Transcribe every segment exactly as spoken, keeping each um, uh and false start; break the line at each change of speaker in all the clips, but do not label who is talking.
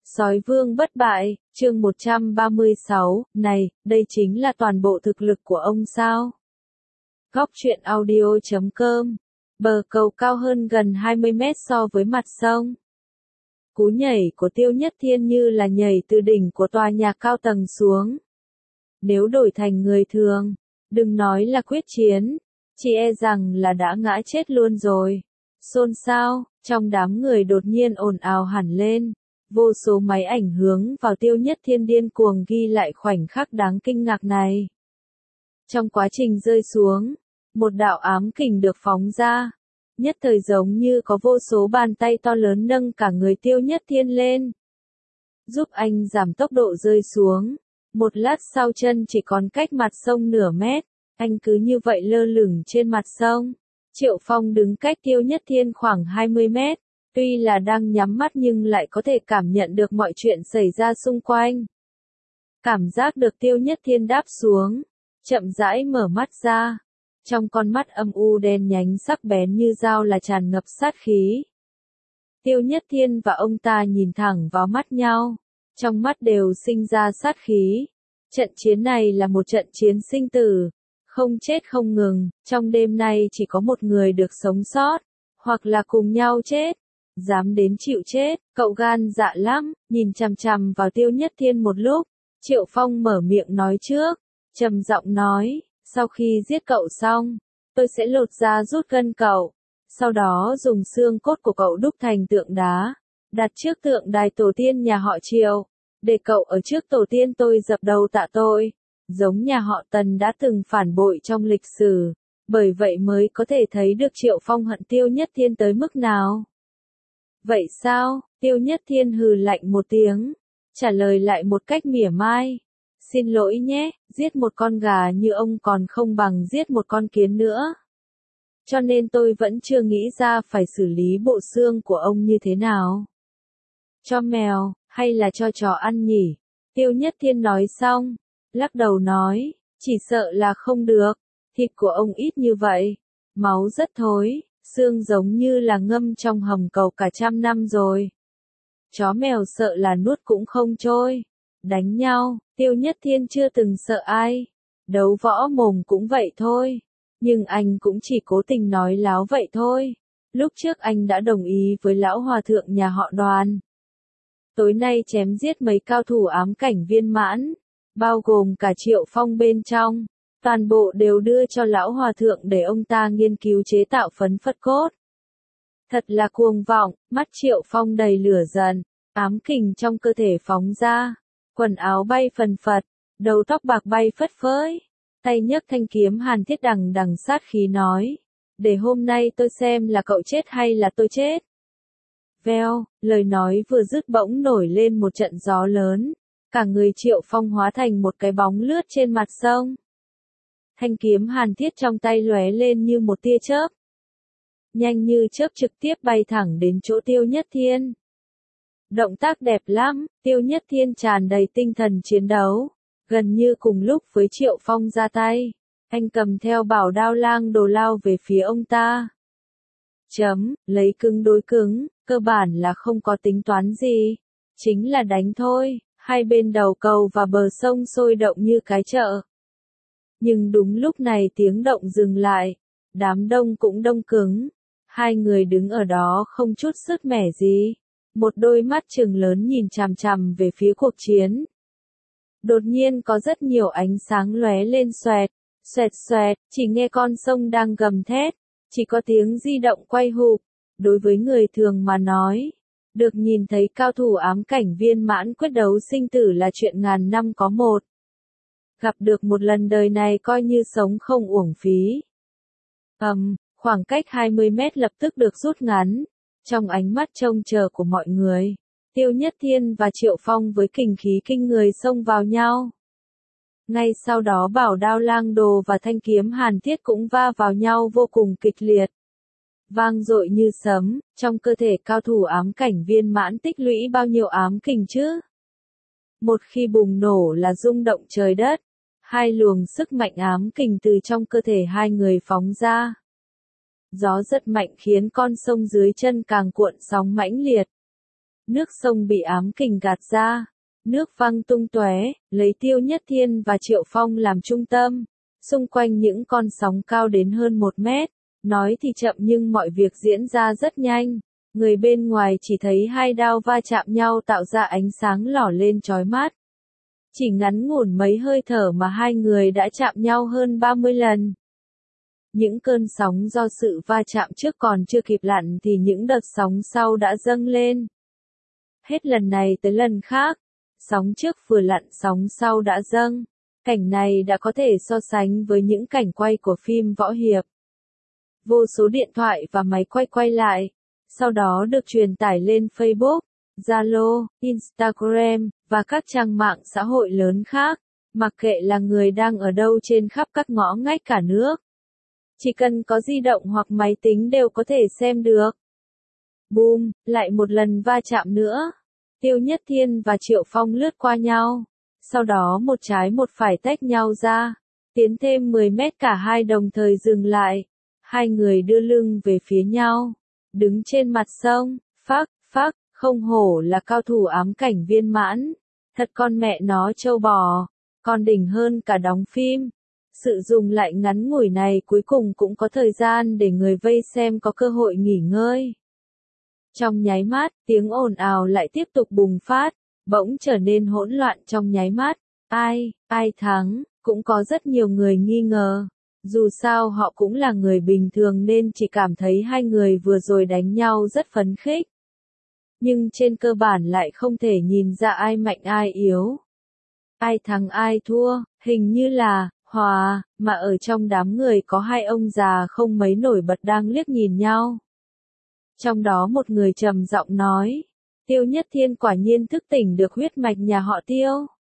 Sói vương bất bại, chương một trăm ba mươi sáu, này, đây chính là toàn bộ thực lực của ông sao? Góc truyện audio chấm com, bờ cầu cao hơn gần hai mươi mét so với mặt sông. Cú nhảy của Tiêu Nhất Thiên như là nhảy từ đỉnh của tòa nhà cao tầng xuống. Nếu đổi thành người thường, đừng nói là quyết chiến, chỉ e rằng là đã ngã chết luôn rồi. Xôn xao, trong đám người đột nhiên ồn ào hẳn lên. Vô số máy ảnh hướng vào Tiêu Nhất Thiên điên cuồng ghi lại khoảnh khắc đáng kinh ngạc này. Trong quá trình rơi xuống, một đạo ám kình được phóng ra, nhất thời giống như có vô số bàn tay to lớn nâng cả người Tiêu Nhất Thiên lên, giúp anh giảm tốc độ rơi xuống. Một lát sau chân chỉ còn cách mặt sông nửa mét, anh cứ như vậy lơ lửng trên mặt sông. Triệu Phong đứng cách Tiêu Nhất Thiên khoảng hai mươi mét. Tuy là đang nhắm mắt nhưng lại có thể cảm nhận được mọi chuyện xảy ra xung quanh. Cảm giác được Tiêu Nhất Thiên đáp xuống, chậm rãi mở mắt ra. Trong con mắt âm u đen nhánh sắc bén như dao là tràn ngập sát khí. Tiêu Nhất Thiên và ông ta nhìn thẳng vào mắt nhau, trong mắt đều sinh ra sát khí. Trận chiến này là một trận chiến sinh tử, không chết không ngừng, trong đêm nay chỉ có một người được sống sót, hoặc là cùng nhau chết. Dám đến chịu chết, cậu gan dạ lắm, nhìn chằm chằm vào Tiêu Nhất Thiên một lúc, Triệu Phong mở miệng nói trước, trầm giọng nói, sau khi giết cậu xong, tôi sẽ lột da rút gân cậu, sau đó dùng xương cốt của cậu đúc thành tượng đá, đặt trước tượng đài tổ tiên nhà họ Triệu, để cậu ở trước tổ tiên tôi dập đầu tạ tội, giống nhà họ Tần đã từng phản bội trong lịch sử, bởi vậy mới có thể thấy được Triệu Phong hận Tiêu Nhất Thiên tới mức nào. Vậy sao? Tiêu Nhất Thiên hừ lạnh một tiếng, trả lời lại một cách mỉa mai. Xin lỗi nhé, giết một con gà như ông còn không bằng giết một con kiến nữa. Cho nên tôi vẫn chưa nghĩ ra phải xử lý bộ xương của ông như thế nào. Cho mèo, hay là cho chó ăn nhỉ? Tiêu Nhất Thiên nói xong, lắc đầu nói, chỉ sợ là không được, thịt của ông ít như vậy, máu rất thối. Xương giống như là ngâm trong hầm cầu cả trăm năm rồi. Chó mèo sợ là nuốt cũng không trôi. Đánh nhau, Tiêu Nhất Thiên chưa từng sợ ai. Đấu võ mồm cũng vậy thôi. Nhưng anh cũng chỉ cố tình nói láo vậy thôi. Lúc trước anh đã đồng ý với lão hòa thượng nhà họ Đoàn. Tối nay chém giết mấy cao thủ ám cảnh viên mãn, bao gồm cả Triệu Phong bên trong. Toàn bộ đều đưa cho lão hòa thượng để ông ta nghiên cứu chế tạo phấn phất cốt. Thật là cuồng vọng, mắt Triệu Phong đầy lửa giận, ám kình trong cơ thể phóng ra, quần áo bay phần phật, đầu tóc bạc bay phất phới, tay nhấc thanh kiếm hàn thiết đằng đằng sát khí nói, để hôm nay tôi xem là cậu chết hay là tôi chết. Veo, lời nói vừa dứt bỗng nổi lên một trận gió lớn, cả người Triệu Phong hóa thành một cái bóng lướt trên mặt sông. Thanh kiếm hàn thiết trong tay lóe lên như một tia chớp. Nhanh như chớp trực tiếp bay thẳng đến chỗ Tiêu Nhất Thiên. Động tác đẹp lắm, Tiêu Nhất Thiên tràn đầy tinh thần chiến đấu. Gần như cùng lúc với Triệu Phong ra tay, anh cầm theo bảo đao lang đồ lao về phía ông ta. Chấm, lấy cứng đối cứng, cơ bản là không có tính toán gì. Chính là đánh thôi, hai bên đầu cầu và bờ sông sôi động như cái chợ. Nhưng đúng lúc này tiếng động dừng lại, đám đông cũng đông cứng, hai người đứng ở đó không chút sức mẻ gì, một đôi mắt trừng lớn nhìn chằm chằm về phía cuộc chiến. Đột nhiên có rất nhiều ánh sáng lóe lên xoẹt, xoẹt xoẹt, chỉ nghe con sông đang gầm thét, chỉ có tiếng di động quay hụp, đối với người thường mà nói, được nhìn thấy cao thủ ám cảnh viên mãn quyết đấu sinh tử là chuyện ngàn năm có một. Gặp được một lần đời này coi như sống không uổng phí. Ầm, um, khoảng cách hai mươi mét lập tức được rút ngắn. Trong ánh mắt trông chờ của mọi người, Tiêu Nhất Thiên và Triệu Phong với kình khí kinh người xông vào nhau. Ngay sau đó bảo đao lang đồ và thanh kiếm hàn thiết cũng va vào nhau vô cùng kịch liệt. Vang dội như sấm, trong cơ thể cao thủ ám cảnh viên mãn tích lũy bao nhiêu ám kình chứ? Một khi bùng nổ là rung động trời đất, hai luồng sức mạnh ám kình từ trong cơ thể hai người phóng ra. Gió rất mạnh khiến con sông dưới chân càng cuộn sóng mãnh liệt. Nước sông bị ám kình gạt ra, nước văng tung tóe, lấy Tiêu Nhất Thiên và Triệu Phong làm trung tâm, xung quanh những con sóng cao đến hơn một mét. Nói thì chậm nhưng mọi việc diễn ra rất nhanh. Người bên ngoài chỉ thấy hai đao va chạm nhau tạo ra ánh sáng lỏ lên chói mắt. Chỉ ngắn ngủn mấy hơi thở mà hai người đã chạm nhau hơn ba mươi lần. Những cơn sóng do sự va chạm trước còn chưa kịp lặn thì những đợt sóng sau đã dâng lên. Hết lần này tới lần khác, sóng trước vừa lặn sóng sau đã dâng. Cảnh này đã có thể so sánh với những cảnh quay của phim võ hiệp. Vô số điện thoại và máy quay quay lại, sau đó được truyền tải lên Facebook, Zalo, Instagram, và các trang mạng xã hội lớn khác, mặc kệ là người đang ở đâu trên khắp các ngõ ngách cả nước. Chỉ cần có di động hoặc máy tính đều có thể xem được. Boom, lại một lần va chạm nữa. Tiêu Nhất Thiên và Triệu Phong lướt qua nhau, sau đó một trái một phải tách nhau ra, tiến thêm mười mét cả hai đồng thời dừng lại. Hai người đưa lưng về phía nhau, đứng trên mặt sông, phác, phác, không hổ là cao thủ ám cảnh viên mãn. Thật con mẹ nó trâu bò, còn đỉnh hơn cả đóng phim. Sự dùng lại ngắn ngủi này cuối cùng cũng có thời gian để người vây xem có cơ hội nghỉ ngơi. Trong nháy mắt, tiếng ồn ào lại tiếp tục bùng phát, bỗng trở nên hỗn loạn trong nháy mắt. Ai, ai thắng, cũng có rất nhiều người nghi ngờ. Dù sao họ cũng là người bình thường nên chỉ cảm thấy hai người vừa rồi đánh nhau rất phấn khích. Nhưng trên cơ bản lại không thể nhìn ra ai mạnh ai yếu. Ai thắng ai thua, hình như là, hòa, mà ở trong đám người có hai ông già không mấy nổi bật đang liếc nhìn nhau. Trong đó một người trầm giọng nói, Tiêu Nhất Thiên quả nhiên thức tỉnh được huyết mạch nhà họ Tiêu.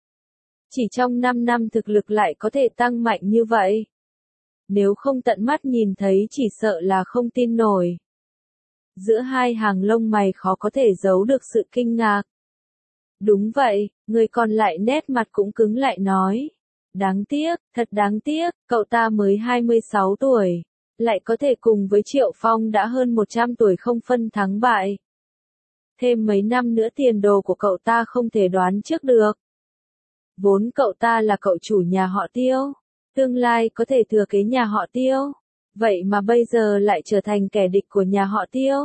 Chỉ trong năm năm thực lực lại có thể tăng mạnh như vậy. Nếu không tận mắt nhìn thấy chỉ sợ là không tin nổi. Giữa hai hàng lông mày khó có thể giấu được sự kinh ngạc. Đúng vậy, người còn lại nét mặt cũng cứng lại nói. Đáng tiếc, thật đáng tiếc, cậu ta mới hai mươi sáu tuổi. Lại có thể cùng với Triệu Phong đã hơn một trăm tuổi không phân thắng bại. Thêm mấy năm nữa tiền đồ của cậu ta không thể đoán trước được. Vốn cậu ta là cậu chủ nhà họ Tiêu. Tương lai có thể thừa kế nhà họ Tiêu. Vậy mà bây giờ lại trở thành kẻ địch của nhà họ Tiêu.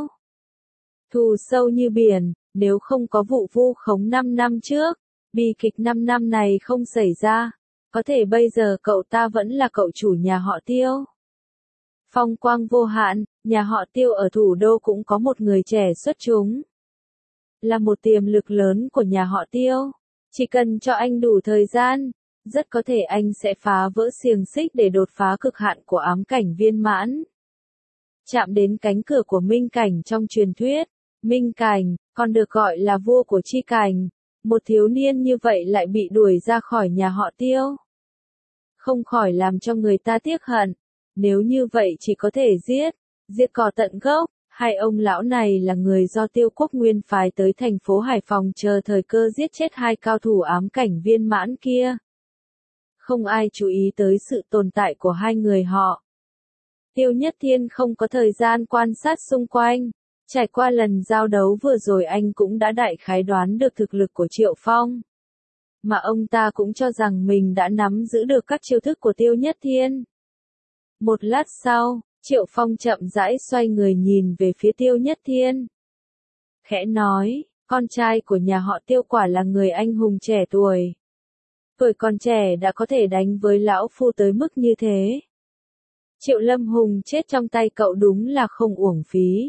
Thù sâu như biển, nếu không có vụ vu khống năm năm trước, bi kịch năm năm này không xảy ra, có thể bây giờ cậu ta vẫn là cậu chủ nhà họ Tiêu. Phong quang vô hạn, nhà họ Tiêu ở thủ đô cũng có một người trẻ xuất chúng. Là một tiềm lực lớn của nhà họ Tiêu. Chỉ cần cho anh đủ thời gian, rất có thể anh sẽ phá vỡ xiềng xích để đột phá cực hạn của ám cảnh viên mãn. Chạm đến cánh cửa của Minh Cảnh trong truyền thuyết, Minh Cảnh, còn được gọi là vua của chi cảnh, một thiếu niên như vậy lại bị đuổi ra khỏi nhà họ Tiêu. Không khỏi làm cho người ta tiếc hận, nếu như vậy chỉ có thể giết, giết cỏ tận gốc. Hai ông lão này là người do Tiêu Quốc Nguyên phái tới thành phố Hải Phòng chờ thời cơ giết chết hai cao thủ ám cảnh viên mãn kia. Không ai chú ý tới sự tồn tại của hai người họ. Tiêu Nhất Thiên không có thời gian quan sát xung quanh. Trải qua lần giao đấu vừa rồi anh cũng đã đại khái đoán được thực lực của Triệu Phong. Mà ông ta cũng cho rằng mình đã nắm giữ được các chiêu thức của Tiêu Nhất Thiên. Một lát sau, Triệu Phong chậm rãi xoay người nhìn về phía Tiêu Nhất Thiên. Khẽ nói, con trai của nhà họ Tiêu quả là người anh hùng trẻ tuổi. Tuổi còn trẻ đã có thể đánh với lão phu tới mức như thế. Triệu Lâm Hùng chết trong tay cậu đúng là không uổng phí.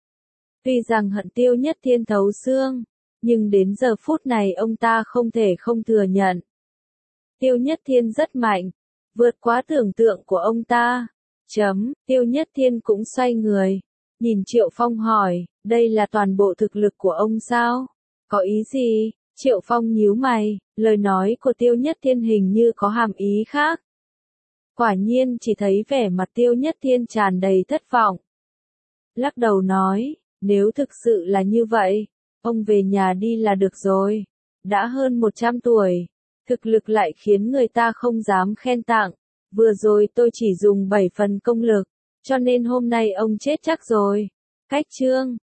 Tuy rằng hận Tiêu Nhất Thiên thấu xương, nhưng đến giờ phút này ông ta không thể không thừa nhận. Tiêu Nhất Thiên rất mạnh, vượt quá tưởng tượng của ông ta. Chấm, Tiêu Nhất Thiên cũng xoay người, nhìn Triệu Phong hỏi, đây là toàn bộ thực lực của ông sao? Có ý gì? Triệu Phong nhíu mày, lời nói của Tiêu Nhất Thiên hình như có hàm ý khác. Quả nhiên chỉ thấy vẻ mặt Tiêu Nhất Thiên tràn đầy thất vọng. Lắc đầu nói, nếu thực sự là như vậy, ông về nhà đi là được rồi. Đã hơn một trăm tuổi, thực lực lại khiến người ta không dám khen tặng. Vừa rồi tôi chỉ dùng bảy phần công lực, cho nên hôm nay ông chết chắc rồi. Cách chương